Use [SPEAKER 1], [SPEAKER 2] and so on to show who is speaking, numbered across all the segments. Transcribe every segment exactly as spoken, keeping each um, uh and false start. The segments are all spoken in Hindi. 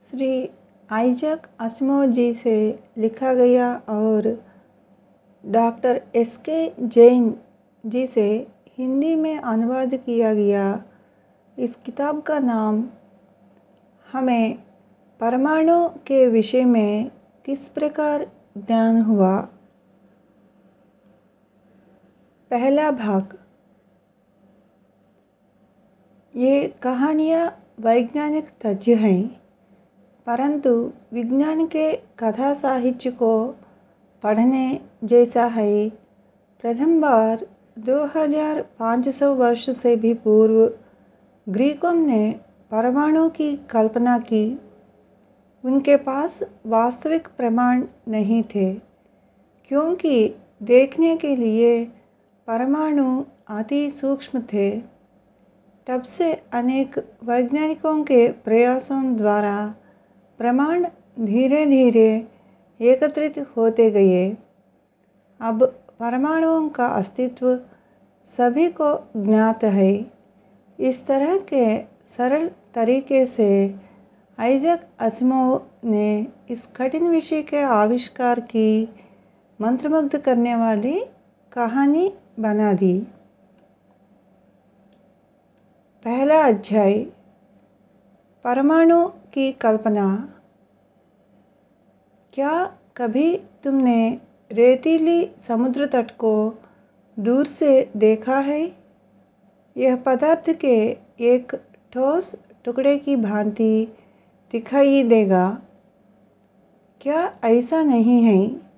[SPEAKER 1] श्री आइजैक असिमोव जी से लिखा गया और डॉक्टर एस के जैन जी से हिंदी में अनुवाद किया गया इस किताब का नाम हमें परमाणु के विषय में किस प्रकार ज्ञान हुआ। पहला भाग। ये कहानियाँ वैज्ञानिक तथ्य हैं, परंतु विज्ञान के कथा साहित्य को पढ़ने जैसा है। प्रथम बार दो हज़ार पाँच सौ वर्ष से भी पूर्व ग्रीकों ने परमाणु की कल्पना की। उनके पास वास्तविक प्रमाण नहीं थे, क्योंकि देखने के लिए परमाणु अति सूक्ष्म थे। तब से अनेक वैज्ञानिकों के प्रयासों द्वारा प्रमाण धीरे धीरे एकत्रित होते गए। अब परमाणुओं का अस्तित्व सभी को ज्ञात है। इस तरह के सरल तरीके से आइजैक असिमोव ने इस कठिन विषय के आविष्कार की मंत्रमुग्ध करने वाली कहानी बना दी। पहला अध्याय, परमाणु की कल्पना। क्या कभी तुमने रेतीली समुद्र तट को दूर से देखा है? यह पदार्थ के एक ठोस टुकड़े की भांति दिखाई देगा। क्या ऐसा नहीं है?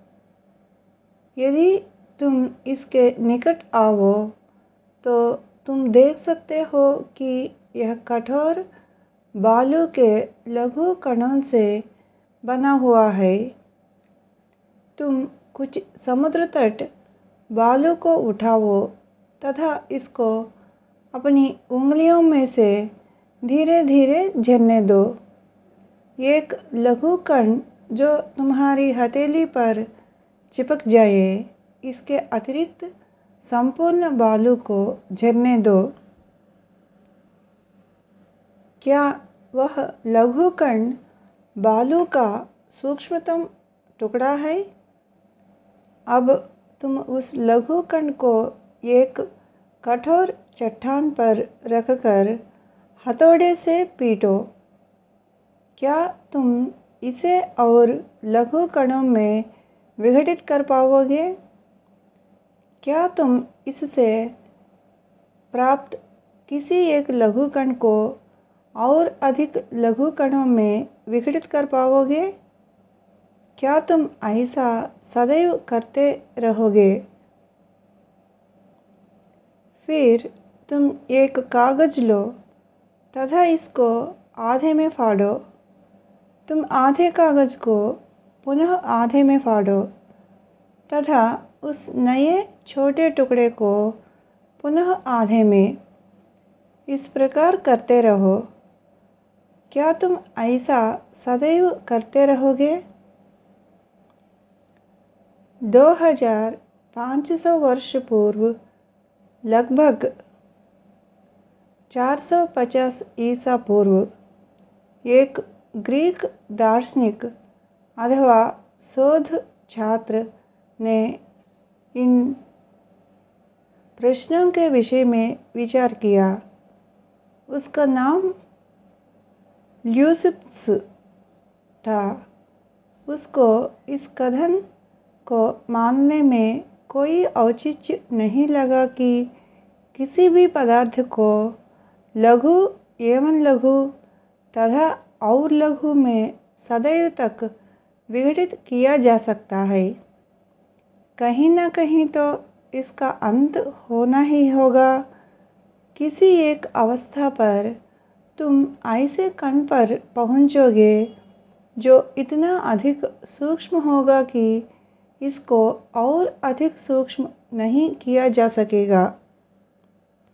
[SPEAKER 1] यदि तुम इसके निकट आओ तो तुम देख सकते हो कि यह कठोर बालू के लघु कणों से बना हुआ है। तुम कुछ समुद्र तट बालू को उठाओ तथा इसको अपनी उंगलियों में से धीरे धीरे झरने दो। एक लघु कण जो तुम्हारी हथेली पर चिपक जाए, इसके अतिरिक्त संपूर्ण बालू को झरने दो। क्या वह लघु कण बालू का सूक्ष्मतम टुकड़ा है? अब तुम उस लघु कण को एक कठोर चट्टान पर रखकर हथौड़े से पीटो। क्या तुम इसे और लघु कणों में विघटित कर पाओगे? क्या तुम इससे प्राप्त किसी एक लघु कण को और अधिक लघु कणों में विघटित कर पाओगे? क्या तुम ऐसा सदैव करते रहोगे? फिर तुम एक कागज लो तथा इसको आधे में फाड़ो। तुम आधे कागज को पुनः आधे में फाड़ो तथा उस नए छोटे टुकड़े को पुनः आधे में। इस प्रकार करते रहो। क्या तुम ऐसा सदैव करते रहोगे? दो हज़ार पाँच सौ वर्ष पूर्व, लगभग चार सौ पचास ईसा पूर्व, एक ग्रीक दार्शनिक अथवा शोध छात्र ने इन प्रश्नों के विषय में विचार किया। उसका नाम ल्यूसिप्स था। उसको इस कथन को मानने में कोई औचित्य नहीं लगा कि किसी भी पदार्थ को लघु एवं लघु तथा और लघु में सदैव तक विघटित किया जा सकता है। कहीं न कहीं तो इसका अंत होना ही होगा। किसी एक अवस्था पर तुम ऐसे कण पर पहुँचोगे जो इतना अधिक सूक्ष्म होगा कि इसको और अधिक सूक्ष्म नहीं किया जा सकेगा।